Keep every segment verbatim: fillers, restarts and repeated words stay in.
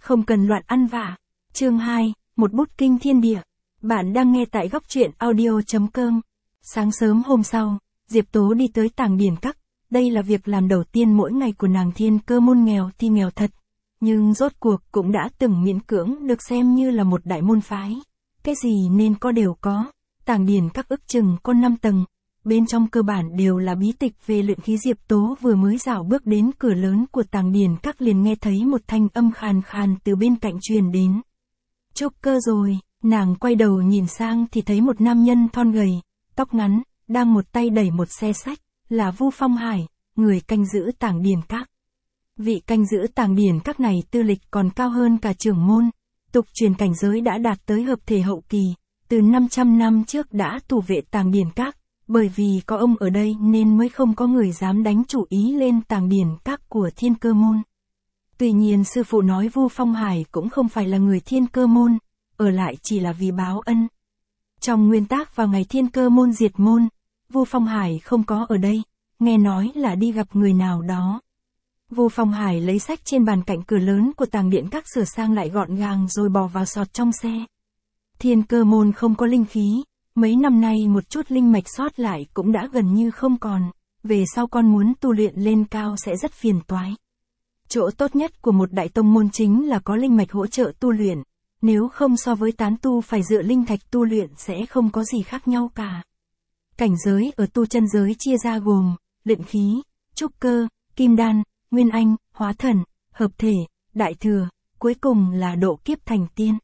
không cần loạn ăn vạ. Chương hai, một bút kinh thiên địa. Bạn đang nghe tại góc truyện audio chấm com. Sáng sớm hôm sau, Diệp Tố đi tới Tàng Điển Các. Đây là việc làm đầu tiên mỗi ngày của nàng Thiên Cơ môn nghèo thì nghèo thật. Nhưng rốt cuộc cũng đã từng miễn cưỡng được xem như là một đại môn phái. Cái gì nên có đều có. Tàng Điển Các ức chừng có năm tầng. Bên trong cơ bản đều là bí tịch về luyện khí. Diệp Tố vừa mới dạo bước đến cửa lớn của Tàng Điển Các liền nghe thấy một thanh âm khàn khàn từ bên cạnh truyền đến. Trúc Cơ rồi, nàng quay đầu nhìn sang thì thấy một nam nhân thon gầy, tóc ngắn, đang một tay đẩy một xe sách, là Vu Phong Hải, người canh giữ Tàng Điển Các. Vị canh giữ Tàng Điển Các này tư lịch còn cao hơn cả trưởng môn, tục truyền cảnh giới đã đạt tới hợp thể hậu kỳ, từ năm trăm năm trước đã thủ vệ Tàng Điển Các. Bởi vì có ông ở đây nên mới không có người dám đánh chủ ý lên Tàng Điển Các của Thiên Cơ môn. Tuy nhiên sư phụ nói Vu Phong Hải cũng không phải là người Thiên Cơ môn, ở lại chỉ là vì báo ân. Trong nguyên tắc vào ngày Thiên Cơ môn diệt môn, Vu Phong Hải không có ở đây, nghe nói là đi gặp người nào đó. Vu Phong Hải lấy sách trên bàn cạnh cửa lớn của Tàng Điển Các sửa sang lại gọn gàng rồi bỏ vào sọt trong xe. Thiên Cơ môn không có linh khí. Mấy năm nay một chút linh mạch sót lại cũng đã gần như không còn, về sau con muốn tu luyện lên cao sẽ rất phiền toái. Chỗ tốt nhất của một đại tông môn chính là có linh mạch hỗ trợ tu luyện, nếu không so với tán tu phải dựa linh thạch tu luyện sẽ không có gì khác nhau cả. Cảnh giới ở tu chân giới chia ra gồm, luyện khí, trúc cơ, kim đan, nguyên anh, hóa thần, hợp thể, đại thừa, cuối cùng là độ kiếp thành tiên.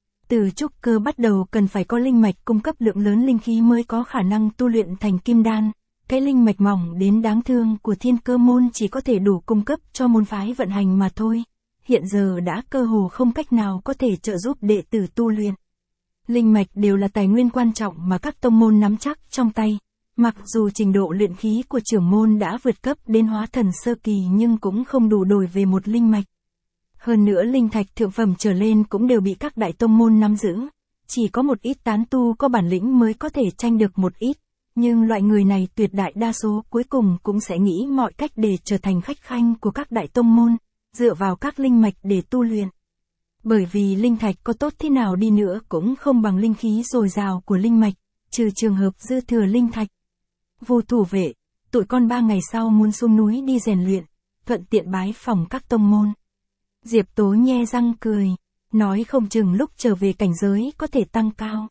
Từ trúc cơ bắt đầu cần phải có linh mạch cung cấp lượng lớn linh khí mới có khả năng tu luyện thành kim đan. Cái linh mạch mỏng đến đáng thương của Thiên Cơ môn chỉ có thể đủ cung cấp cho môn phái vận hành mà thôi. Hiện giờ đã cơ hồ không cách nào có thể trợ giúp đệ tử tu luyện. Linh mạch đều là tài nguyên quan trọng mà các tông môn nắm chắc trong tay. Mặc dù trình độ luyện khí của trưởng môn đã vượt cấp đến hóa thần sơ kỳ nhưng cũng không đủ đổi về một linh mạch. Hơn nữa linh thạch thượng phẩm trở lên cũng đều bị các đại tông môn nắm giữ. Chỉ có một ít tán tu có bản lĩnh mới có thể tranh được một ít. Nhưng loại người này tuyệt đại đa số cuối cùng cũng sẽ nghĩ mọi cách để trở thành khách khanh của các đại tông môn, dựa vào các linh mạch để tu luyện. Bởi vì linh thạch có tốt thế nào đi nữa cũng không bằng linh khí dồi dào của linh mạch, trừ trường hợp dư thừa linh thạch. Vu thủ vệ, tụi con ba ngày sau muốn xuống núi đi rèn luyện, thuận tiện bái phỏng các tông môn. Diệp Tố nhe răng cười, nói không chừng lúc trở về cảnh giới có thể tăng cao.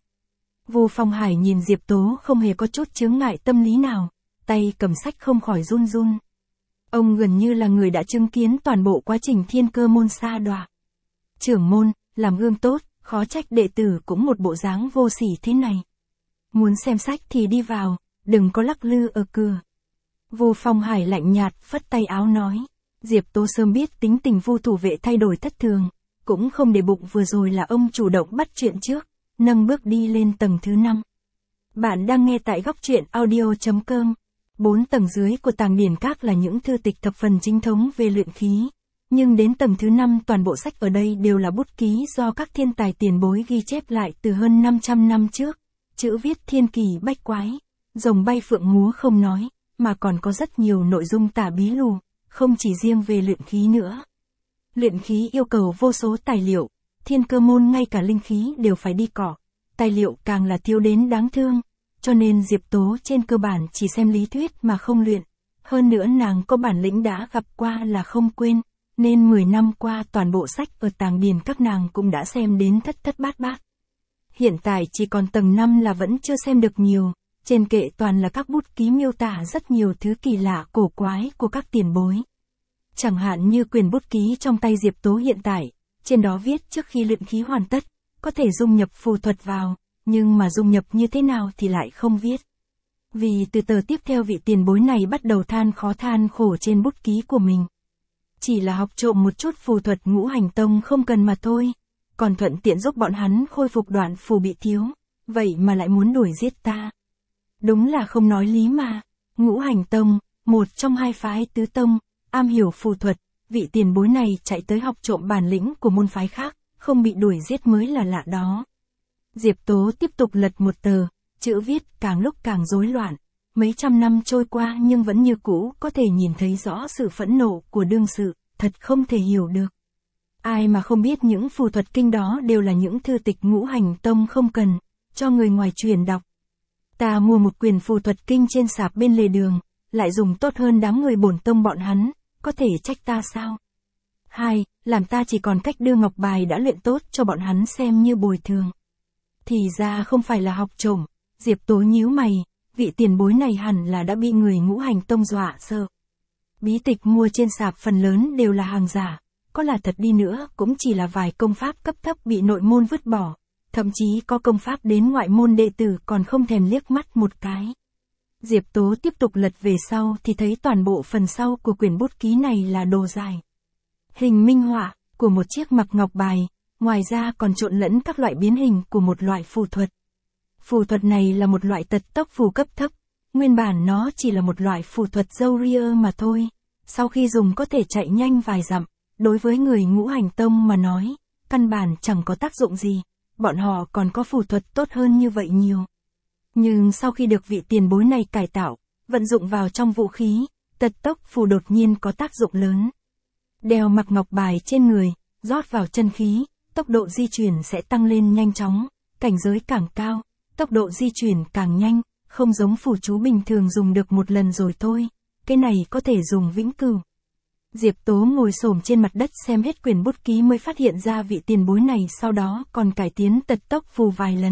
Vu Phong Hải nhìn Diệp Tố không hề có chút chướng ngại tâm lý nào, tay cầm sách không khỏi run run. Ông gần như là người đã chứng kiến toàn bộ quá trình Thiên Cơ môn sa đọa. Trưởng môn, làm gương tốt, khó trách đệ tử cũng một bộ dáng vô sỉ thế này. Muốn xem sách thì đi vào, đừng có lắc lư ở cửa. Vu Phong Hải lạnh nhạt phất tay áo nói. Diệp Tố sớm biết tính tình Vu thủ vệ thay đổi thất thường, cũng không để bụng vừa rồi là ông chủ động bắt chuyện trước, nâng bước đi lên tầng thứ năm. Bạn đang nghe tại góc truyện audio chấm com. Bốn tầng dưới của Tàng Điển Các là những thư tịch thập phần chính thống về luyện khí, nhưng đến tầng thứ năm toàn bộ sách ở đây đều là bút ký do các thiên tài tiền bối ghi chép lại từ hơn năm trăm năm trước, chữ viết thiên kỳ bách quái, rồng bay phượng múa không nói, mà còn có rất nhiều nội dung tả bí lù. Không chỉ riêng về luyện khí nữa. Luyện khí yêu cầu vô số tài liệu, Thiên Cơ môn ngay cả linh khí đều phải đi cỏ, tài liệu càng là thiếu đến đáng thương, cho nên Diệp Tố trên cơ bản chỉ xem lý thuyết mà không luyện. Hơn nữa nàng có bản lĩnh đã gặp qua là không quên, nên mười năm qua toàn bộ sách ở Tàng Điển Các nàng cũng đã xem đến thất thất bát bát. Hiện tại chỉ còn tầng năm là vẫn chưa xem được nhiều. Trên kệ toàn là các bút ký miêu tả rất nhiều thứ kỳ lạ cổ quái của các tiền bối. Chẳng hạn như quyền bút ký trong tay Diệp Tố hiện tại, trên đó viết trước khi luyện khí hoàn tất, có thể dung nhập phù thuật vào, nhưng mà dung nhập như thế nào thì lại không viết. Vì từ tờ tiếp theo vị tiền bối này bắt đầu than khó than khổ trên bút ký của mình. Chỉ là học trộm một chút phù thuật Ngũ Hành Tông không cần mà thôi, còn thuận tiện giúp bọn hắn khôi phục đoạn phù bị thiếu, vậy mà lại muốn đuổi giết ta. Đúng là không nói lý mà. Ngũ Hành Tông, một trong hai phái tứ tông, am hiểu phù thuật, vị tiền bối này chạy tới học trộm bản lĩnh của môn phái khác, không bị đuổi giết mới là lạ đó. Diệp Tố tiếp tục lật một tờ, chữ viết càng lúc càng rối loạn, mấy trăm năm trôi qua nhưng vẫn như cũ có thể nhìn thấy rõ sự phẫn nộ của đương sự, thật không thể hiểu được. Ai mà không biết những phù thuật kinh đó đều là những thư tịch ngũ hành tông không cần, cho người ngoài truyền đọc. Ta mua một quyển phù thuật kinh trên sạp bên lề đường, lại dùng tốt hơn đám người bổn tông bọn hắn, có thể trách ta sao? Hai, làm ta chỉ còn cách đưa ngọc bài đã luyện tốt cho bọn hắn xem như bồi thường. Thì ra không phải là học trộm, Diệp Tố nhíu mày, vị tiền bối này hẳn là đã bị người ngũ hành tông dọa sợ. Bí tịch mua trên sạp phần lớn đều là hàng giả, có là thật đi nữa cũng chỉ là vài công pháp cấp thấp bị nội môn vứt bỏ, thậm chí có công pháp đến ngoại môn đệ tử còn không thèm liếc mắt một cái. Diệp Tố tiếp tục lật về sau thì thấy toàn bộ phần sau của quyển bút ký này là đồ dài. Hình minh họa của một chiếc mặc ngọc bài, ngoài ra còn trộn lẫn các loại biến hình của một loại phù thuật. Phù thuật này là một loại tật tốc phù cấp thấp, nguyên bản nó chỉ là một loại phù thuật dâu ria mà thôi, sau khi dùng có thể chạy nhanh vài dặm, đối với người ngũ hành tông mà nói, căn bản chẳng có tác dụng gì, bọn họ còn có phù thuật tốt hơn như vậy nhiều. Nhưng sau khi được vị tiền bối này cải tạo, vận dụng vào trong vũ khí, tật tốc phù đột nhiên có tác dụng lớn. Đeo mặc ngọc bài trên người, rót vào chân khí, tốc độ di chuyển sẽ tăng lên nhanh chóng, cảnh giới càng cao, tốc độ di chuyển càng nhanh, không giống phù chú bình thường dùng được một lần rồi thôi, cái này có thể dùng vĩnh cửu. Diệp Tố ngồi xổm trên mặt đất xem hết quyển bút ký mới phát hiện ra vị tiền bối này sau đó còn cải tiến tật tốc phù vài lần.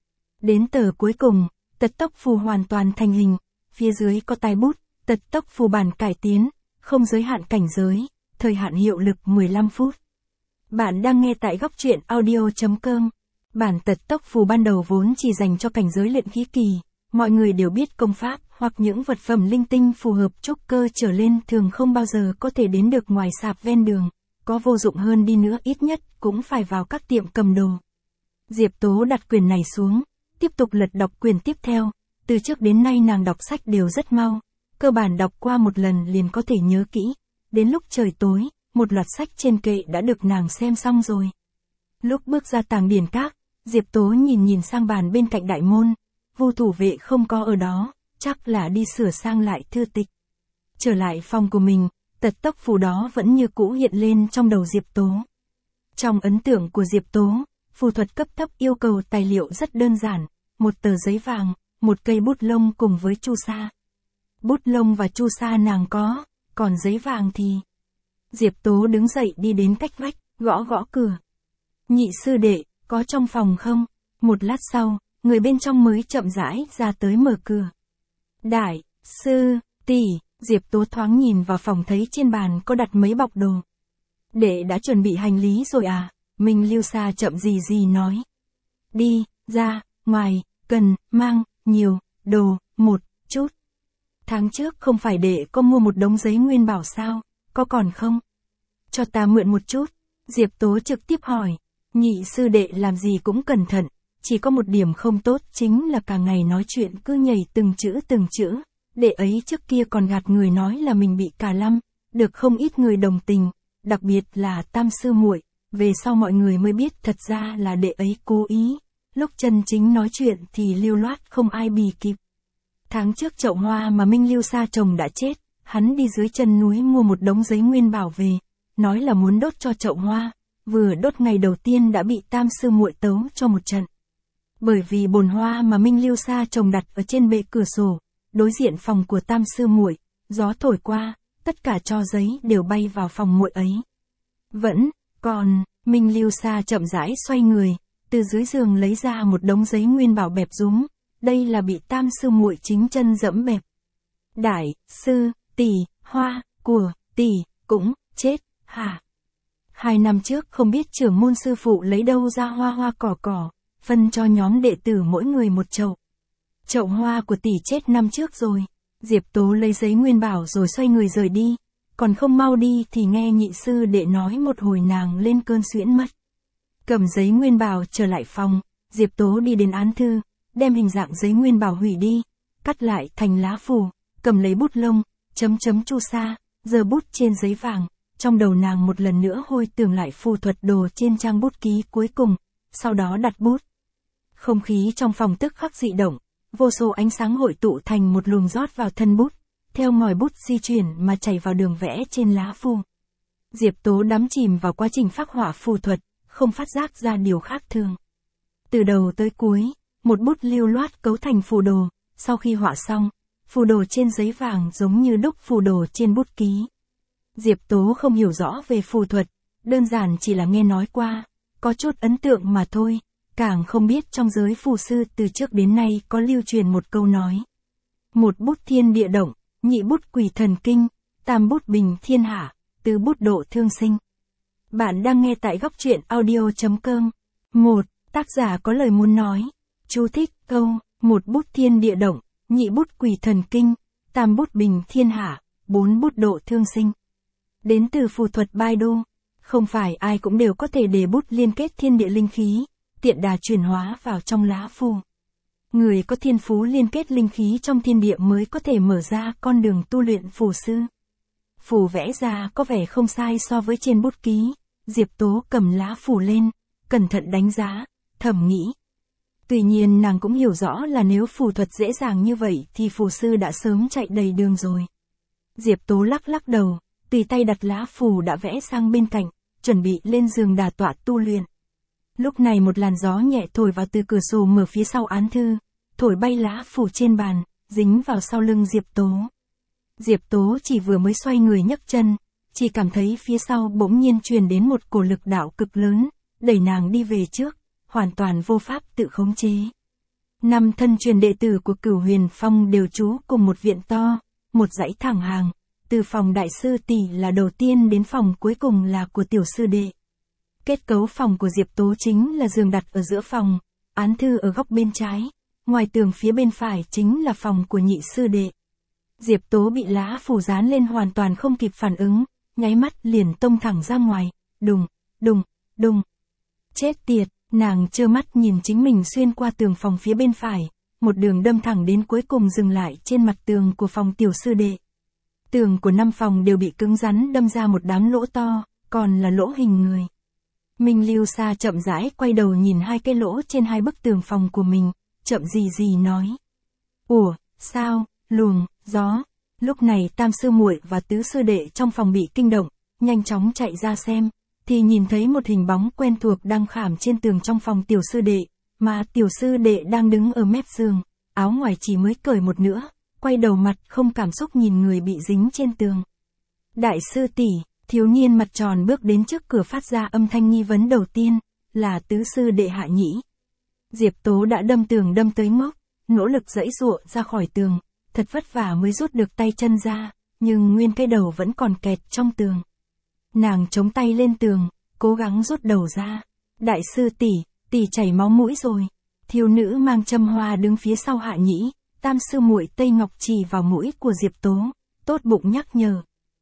Đến tờ cuối cùng, tật tốc phù hoàn toàn thành hình, phía dưới có tay bút, tật tốc phù bản cải tiến, không giới hạn cảnh giới, thời hạn hiệu lực mười lăm phút. Bạn đang nghe tại góc truyện audio chấm com. Bản tật tốc phù ban đầu vốn chỉ dành cho cảnh giới luyện khí kỳ, mọi người đều biết công pháp hoặc những vật phẩm linh tinh phù hợp trúc cơ trở lên thường không bao giờ có thể đến được ngoài sạp ven đường, có vô dụng hơn đi nữa ít nhất cũng phải vào các tiệm cầm đồ. Diệp Tố đặt quyển này xuống, tiếp tục lật đọc quyển tiếp theo, từ trước đến nay nàng đọc sách đều rất mau, cơ bản đọc qua một lần liền có thể nhớ kỹ, đến lúc trời tối, một loạt sách trên kệ đã được nàng xem xong rồi. Lúc bước ra tàng điển các, Diệp Tố nhìn nhìn sang bàn bên cạnh đại môn, Vu thủ vệ không có ở đó, chắc là đi sửa sang lại thư tịch. Trở lại phòng của mình, tật tốc phù đó vẫn như cũ hiện lên trong đầu Diệp Tố. Trong ấn tượng của Diệp Tố, phù thuật cấp thấp yêu cầu tài liệu rất đơn giản, một tờ giấy vàng, một cây bút lông cùng với chu sa. Bút lông và chu sa nàng có, còn giấy vàng thì... Diệp Tố đứng dậy đi đến cách vách, gõ gõ cửa. Nhị sư đệ, có trong phòng không? Một lát sau, người bên trong mới chậm rãi ra tới mở cửa. Đại, sư, tỷ, Diệp Tố thoáng nhìn vào phòng thấy trên bàn có đặt mấy bọc đồ. Đệ đã chuẩn bị hành lý rồi à? Minh Lưu Sa chậm gì gì nói. Đi, ra, ngoài, cần, mang, nhiều, đồ, một, chút. Tháng trước không phải đệ có mua một đống giấy nguyên bảo sao, có còn không? Cho ta mượn một chút. Diệp Tố trực tiếp hỏi. Nhị sư đệ làm gì cũng cẩn thận, chỉ có một điểm không tốt chính là cả ngày nói chuyện cứ nhảy từng chữ từng chữ. Đệ ấy trước kia còn gạt người nói là mình bị cà lăm, được không ít người đồng tình, đặc biệt là tam sư muội. Về sau mọi người mới biết thật ra là đệ ấy cố ý, lúc chân chính nói chuyện thì lưu loát không ai bì kịp. Tháng trước chậu hoa mà Minh Lưu Sa trồng đã chết, hắn đi dưới chân núi mua một đống giấy nguyên bảo về, nói là muốn đốt cho chậu hoa, vừa đốt ngày đầu tiên đã bị tam sư muội tấu cho một trận. Bởi vì bồn hoa mà Minh Lưu Sa trồng đặt ở trên bệ cửa sổ, đối diện phòng của tam sư muội, gió thổi qua, tất cả tro giấy đều bay vào phòng muội ấy. Vẫn, còn, Minh Lưu Sa chậm rãi xoay người, từ dưới giường lấy ra một đống giấy nguyên bảo bẹp rúm, đây là bị tam sư muội chính chân dẫm bẹp. Đại, sư, tỷ, hoa, của, tỷ, cũng, chết, hả? Hai năm trước không biết trưởng môn sư phụ lấy đâu ra hoa hoa cỏ cỏ, phân cho nhóm đệ tử mỗi người một chậu. Chậu hoa của tỷ chết năm trước rồi. Diệp Tố lấy giấy nguyên bảo rồi xoay người rời đi, còn không mau đi thì nghe nhị sư đệ nói một hồi nàng lên cơn suyễn mất. Cầm giấy nguyên bảo trở lại phòng, Diệp Tố đi đến án thư, đem hình dạng giấy nguyên bảo hủy đi, cắt lại thành lá phù, cầm lấy bút lông, chấm chấm chu sa, giơ bút trên giấy vàng, trong đầu nàng một lần nữa hồi tưởng lại phù thuật đồ trên trang bút ký cuối cùng, sau đó đặt bút. Không khí trong phòng tức khắc dị động, vô số ánh sáng hội tụ thành một luồng rót vào thân bút, theo ngòi bút di chuyển mà chảy vào đường vẽ trên lá phù. Diệp Tố đắm chìm vào quá trình phác họa phù thuật, không phát giác ra điều khác thường. Từ đầu tới cuối, một bút lưu loát cấu thành phù đồ, sau khi họa xong, phù đồ trên giấy vàng giống như đúc phù đồ trên bút ký. Diệp Tố không hiểu rõ về phù thuật, đơn giản chỉ là nghe nói qua, có chút ấn tượng mà thôi, càng không biết trong giới phù sư từ trước đến nay có lưu truyền một câu nói. Một bút thiên địa động, nhị bút quỷ thần kinh, tam bút bình thiên hạ, tứ bút độ thương sinh. Bạn đang nghe tại góc truyện audio chấm com. một. Tác giả có lời muốn nói. Chú thích câu, một bút thiên địa động, nhị bút quỷ thần kinh, tam bút bình thiên hạ, bốn bút độ thương sinh. Đến từ phù thuật Baidu, không phải ai cũng đều có thể để bút liên kết thiên địa linh khí, tiện đà chuyển hóa vào trong lá phù. Người có thiên phú liên kết linh khí trong thiên địa mới có thể mở ra con đường tu luyện phù sư. Phù vẽ ra có vẻ không sai so với trên bút ký, Diệp Tố cầm lá phù lên, cẩn thận đánh giá, thầm nghĩ. Tuy nhiên nàng cũng hiểu rõ là nếu phù thuật dễ dàng như vậy thì phù sư đã sớm chạy đầy đường rồi. Diệp Tố lắc lắc đầu, tùy tay đặt lá phù đã vẽ sang bên cạnh, chuẩn bị lên giường đả tọa tu luyện. Lúc này một làn gió nhẹ thổi vào từ cửa sổ mở phía sau án thư, thổi bay lá phù trên bàn, dính vào sau lưng Diệp Tố. Diệp Tố chỉ vừa mới xoay người nhấc chân, chỉ cảm thấy phía sau bỗng nhiên truyền đến một cổ lực đạo cực lớn, đẩy nàng đi về trước, hoàn toàn vô pháp tự khống chế. Năm thân truyền đệ tử của Cửu Huyền Phong đều trú cùng một viện to, một dãy thẳng hàng, từ phòng đại sư tỷ là đầu tiên đến phòng cuối cùng là của tiểu sư đệ. Kết cấu phòng của Diệp Tố chính là giường đặt ở giữa phòng, án thư ở góc bên trái, ngoài tường phía bên phải chính là phòng của nhị sư đệ. Diệp Tố bị lá phù dán lên hoàn toàn không kịp phản ứng, nháy mắt liền tông thẳng ra ngoài, đùng, đùng, đùng. Chết tiệt, nàng trơ mắt nhìn chính mình xuyên qua tường phòng phía bên phải, một đường đâm thẳng đến cuối cùng dừng lại trên mặt tường của phòng tiểu sư đệ. Tường của năm phòng đều bị cứng rắn đâm ra một đám lỗ to, còn là lỗ hình người. Minh Lưu Sa chậm rãi quay đầu nhìn hai cái lỗ trên hai bức tường phòng của mình, chậm gì gì nói. Ủa, sao, luồng, gió. Lúc này tam sư muội và tứ sư đệ trong phòng bị kinh động, nhanh chóng chạy ra xem, thì nhìn thấy một hình bóng quen thuộc đang khảm trên tường trong phòng tiểu sư đệ, mà tiểu sư đệ đang đứng ở mép giường, áo ngoài chỉ mới cởi một nửa, quay đầu mặt không cảm xúc nhìn người bị dính trên tường. Đại sư tỷ, thiếu niên mặt tròn bước đến trước cửa phát ra âm thanh nghi vấn đầu tiên, là tứ sư đệ Hạ Nhĩ. Diệp Tố đã đâm tường đâm tới mốc, nỗ lực giãy giụa ra khỏi tường, thật vất vả mới rút được tay chân ra, nhưng nguyên cái đầu vẫn còn kẹt trong tường. Nàng chống tay lên tường, cố gắng rút đầu ra. Đại sư tỷ, tỷ chảy máu mũi rồi. Thiếu nữ mang châm hoa đứng phía sau Hạ Nhĩ, tam sư muội Tây Ngọc chỉ vào mũi của Diệp Tố, tốt bụng nhắc nhở.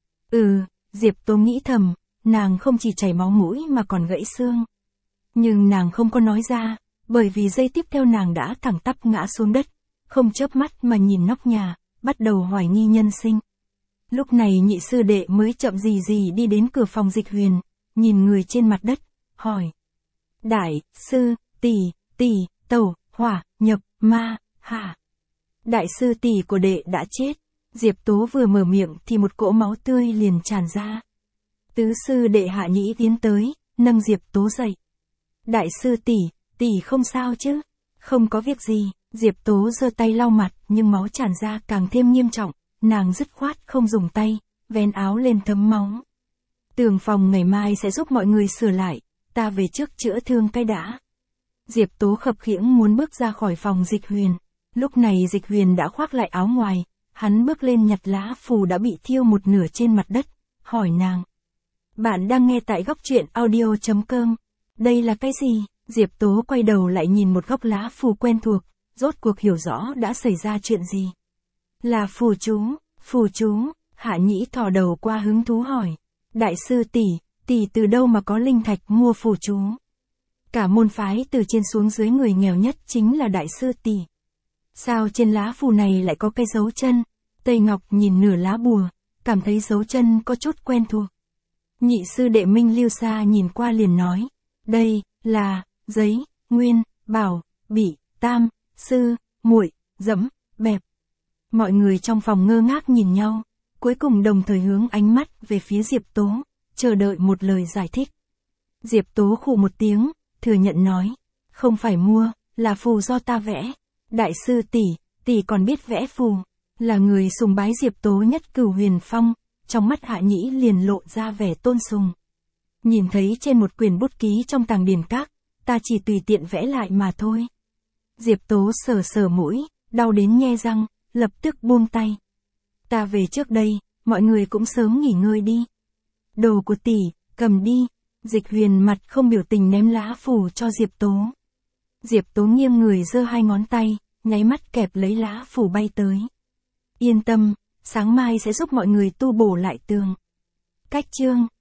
Ừ, Diệp Tố nghĩ thầm, nàng không chỉ chảy máu mũi mà còn gãy xương. Nhưng nàng không có nói ra, bởi vì giây tiếp theo nàng đã thẳng tắp ngã xuống đất, không chớp mắt mà nhìn nóc nhà, bắt đầu hoài nghi nhân sinh. Lúc này nhị sư đệ mới chậm gì gì đi đến cửa phòng Dịch Huyền, nhìn người trên mặt đất, hỏi. Đại, sư, tỷ, tỷ, tẩu, hỏa, nhập, ma, hạ. Đại sư tỷ của đệ đã chết. Diệp Tố vừa mở miệng thì một cỗ máu tươi liền tràn ra. Tứ sư đệ Hạ Nhĩ tiến tới, nâng Diệp Tố dậy. Đại sư tỷ, tỷ không sao chứ? Không có việc gì. Diệp Tố giơ tay lau mặt nhưng máu tràn ra càng thêm nghiêm trọng, nàng dứt khoát không dùng tay, vén áo lên thấm máu. Tường phòng ngày mai sẽ giúp mọi người sửa lại, ta về trước chữa thương cái đã. Diệp Tố khập khiễng muốn bước ra khỏi phòng Dịch Huyền. Lúc này Dịch Huyền đã khoác lại áo ngoài, hắn bước lên nhặt lá phù đã bị thiêu một nửa trên mặt đất, hỏi nàng. Bạn đang nghe tại góc truyện audio chấm com. Đây là cái gì? Diệp Tố quay đầu lại nhìn một góc lá phù quen thuộc, rốt cuộc hiểu rõ đã xảy ra chuyện gì. Là phù chú, phù chú, Hạ Nhĩ thò đầu qua hứng thú hỏi. Đại sư tỷ, tỷ từ đâu mà có linh thạch mua phù chú? Cả môn phái từ trên xuống dưới người nghèo nhất chính là đại sư tỷ. Sao trên lá phù này lại có cái dấu chân? Tây Ngọc nhìn nửa lá bùa, cảm thấy dấu chân có chút quen thuộc. Nhị sư đệ Minh Lưu Sa nhìn qua liền nói. Đây, là, giấy, nguyên, bảo, bị, tam, sư, muội, dẫm, bẹp. Mọi người trong phòng ngơ ngác nhìn nhau, cuối cùng đồng thời hướng ánh mắt về phía Diệp Tố, chờ đợi một lời giải thích. Diệp Tố khụ một tiếng, thừa nhận nói. Không phải mua, là phù do ta vẽ. Đại sư tỷ, tỷ còn biết vẽ phù. Là người sùng bái Diệp Tố nhất Cửu Huyền Phong, trong mắt Hạ Nhĩ liền lộ ra vẻ tôn sùng. Nhìn thấy trên một quyển bút ký trong tàng điển các, ta chỉ tùy tiện vẽ lại mà thôi. Diệp Tố sờ sờ mũi, đau đến nhe răng, lập tức buông tay. Ta về trước đây, mọi người cũng sớm nghỉ ngơi đi. Đồ của tỷ, cầm đi. Dịch Huyền mặt không biểu tình ném lá phù cho Diệp Tố. Diệp Tố nghiêng người giơ hai ngón tay, nháy mắt kẹp lấy lá phù bay tới. Yên tâm, sáng mai sẽ giúp mọi người tu bổ lại tường. Cách chương